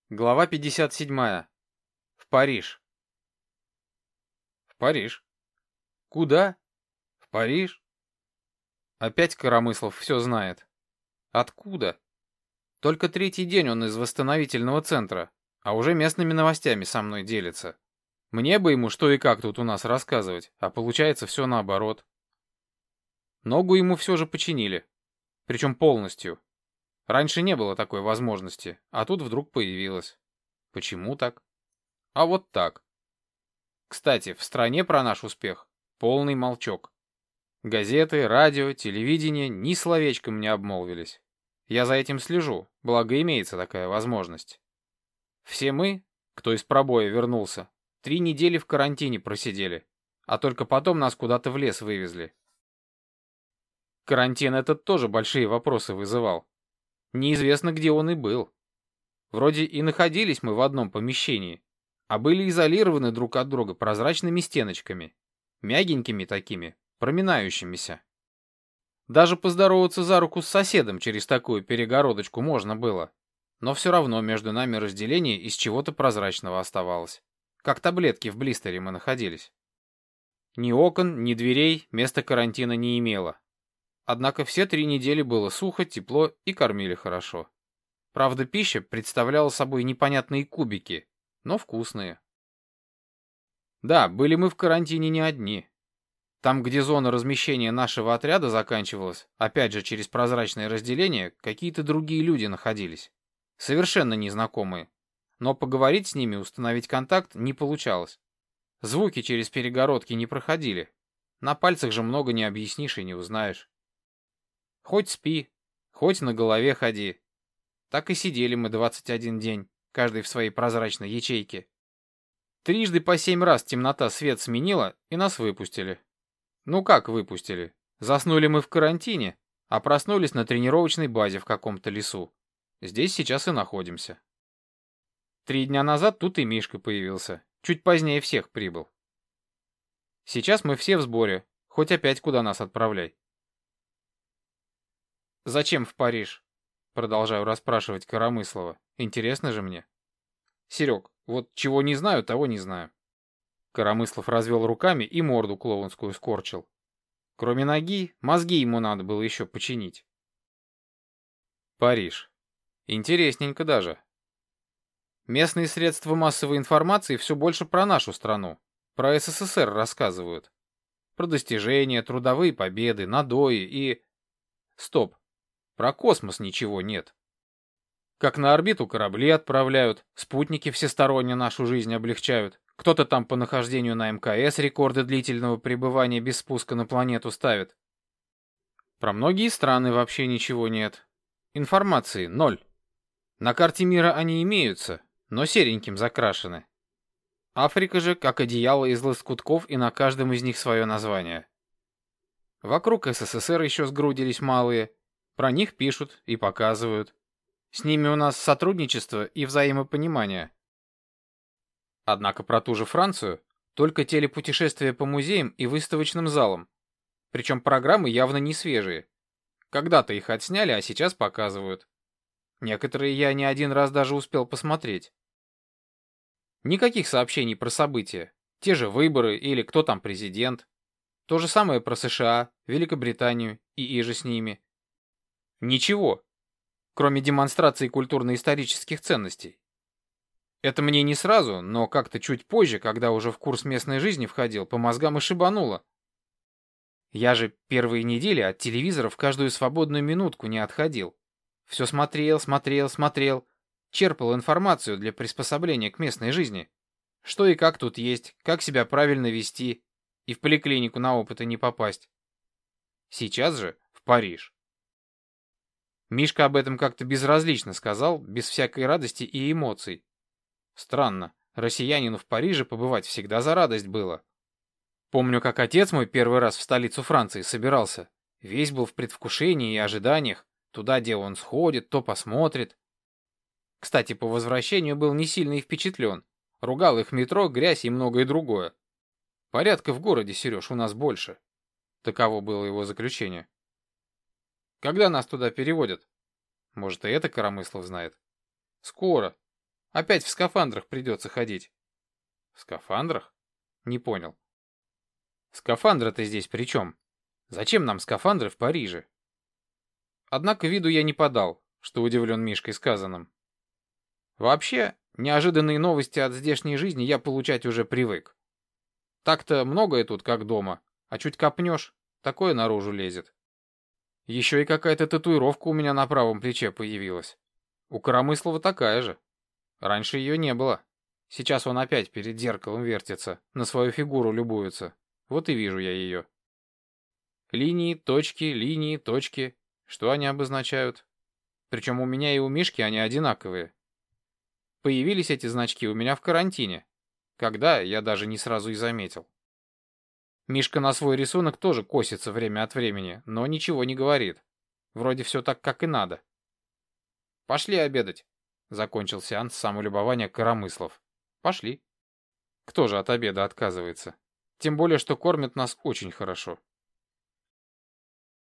Глава 57. В Париж. В Париж. Куда? В Париж. Опять Коромыслов все знает. Откуда? Только третий день он из восстановительного центра, а уже местными новостями со мной делится. Мне бы ему что и как тут у нас рассказывать, а получается все наоборот. Ногу ему все же починили. Причем полностью. Раньше не было такой возможности, а тут вдруг появилась. Почему так? А вот так. Кстати, в стране про наш успех полный молчок. Газеты, радио, телевидение ни словечком не обмолвились. Я за этим слежу, благо имеется такая возможность. Все мы, кто из пробоя вернулся, 3 недели в карантине просидели, а только потом нас куда-то в лес вывезли. Карантин этот тоже большие вопросы вызывал. Неизвестно, где он и был. Вроде и находились мы в одном помещении, а были изолированы друг от друга прозрачными стеночками, мягенькими такими, проминающимися. Даже поздороваться за руку с соседом через такую перегородочку можно было, но все равно между нами разделение из чего-то прозрачного оставалось, как таблетки в блистере мы находились. Ни окон, ни дверей место карантина не имело. Однако все 3 недели было сухо, тепло и кормили хорошо. Правда, пища представляла собой непонятные кубики, но вкусные. Да, были мы в карантине не одни. Там, где зона размещения нашего отряда заканчивалась, опять же через прозрачное разделение, какие-то другие люди находились. Совершенно незнакомые. Но поговорить с ними, установить контакт не получалось. Звуки через перегородки не проходили. На пальцах же много не объяснишь и не узнаешь. Хоть спи, хоть на голове ходи. Так и сидели мы 21 день, каждый в своей прозрачной ячейке. Трижды по 7 раз темнота свет сменила, и нас выпустили. Ну как выпустили? Заснули мы в карантине, а проснулись на тренировочной базе в каком-то лесу. Здесь сейчас и находимся. 3 дня назад тут и Мишка появился, чуть позднее всех прибыл. Сейчас мы все в сборе, хоть опять куда нас отправляй. Зачем в Париж? Продолжаю расспрашивать Коромыслова. Интересно же мне. Серег, вот чего не знаю, того не знаю. Коромыслов развел руками и морду клоунскую скорчил. Кроме ноги, мозги ему надо было еще починить. Париж. Интересненько даже. Местные средства массовой информации все больше про нашу страну, про СССР рассказывают. Про достижения, трудовые победы, надои и... Стоп. Про космос ничего нет. Как на орбиту корабли отправляют, спутники всесторонне нашу жизнь облегчают. Кто-то там по нахождению на МКС рекорды длительного пребывания без спуска на планету ставит. Про многие страны вообще ничего нет. Информации ноль. На карте мира они имеются, но сереньким закрашены. Африка же как одеяло из лоскутков, и на каждом из них свое название. Вокруг СССР еще сгрудились малые. Про них пишут и показывают. С ними у нас сотрудничество и взаимопонимание. Однако про ту же Францию только телепутешествия по музеям и выставочным залам. Причем программы явно не свежие. Когда-то их отсняли, а сейчас показывают. Некоторые я не один раз даже успел посмотреть. Никаких сообщений про события. Те же выборы или кто там президент. То же самое про США, Великобританию и иже с ними. Ничего, кроме демонстрации культурно-исторических ценностей. Это мне не сразу, но как-то чуть позже, когда уже в курс местной жизни входил, по мозгам и шибануло. Я же первые недели от телевизора в каждую свободную минутку не отходил. Все смотрел, черпал информацию для приспособления к местной жизни. Что и как тут есть, как себя правильно вести, и в поликлинику на опыты не попасть. Сейчас же в Париж. Мишка об этом как-то безразлично сказал, без всякой радости и эмоций. Странно, россиянину в Париже побывать всегда за радость было. Помню, как отец мой первый раз в столицу Франции собирался. Весь был в предвкушении и ожиданиях. Туда, где он сходит, то посмотрит. Кстати, по возвращению был не сильно и впечатлен. Ругал их метро, грязь и многое другое. Порядка в городе, Сереж, у нас больше. Таково было его заключение. Когда нас туда переводят? Может, и это Коромыслов знает? Скоро. Опять в скафандрах придется ходить. В скафандрах? Не понял. Скафандры-то здесь при чем? Зачем нам скафандры в Париже? Однако виду я не подал, что удивлен Мишкой сказанным. Вообще, неожиданные новости от здешней жизни я получать уже привык. Так-то многое тут как дома, а чуть копнешь, такое наружу лезет. Еще и какая-то татуировка у меня на правом плече появилась. У Коромыслова такая же. Раньше ее не было. Сейчас он опять перед зеркалом вертится, на свою фигуру любуется. Вот и вижу я ее. Линии, точки. Что они обозначают? Причем у меня и у Мишки они одинаковые. Появились эти значки у меня в карантине. Когда, я даже не сразу и заметил. Мишка на свой рисунок тоже косится время от времени, но ничего не говорит. Вроде все так, как и надо. Пошли обедать. Закончил сеанс самолюбования Коромыслов. Пошли. Кто же от обеда отказывается? Тем более, что кормят нас очень хорошо.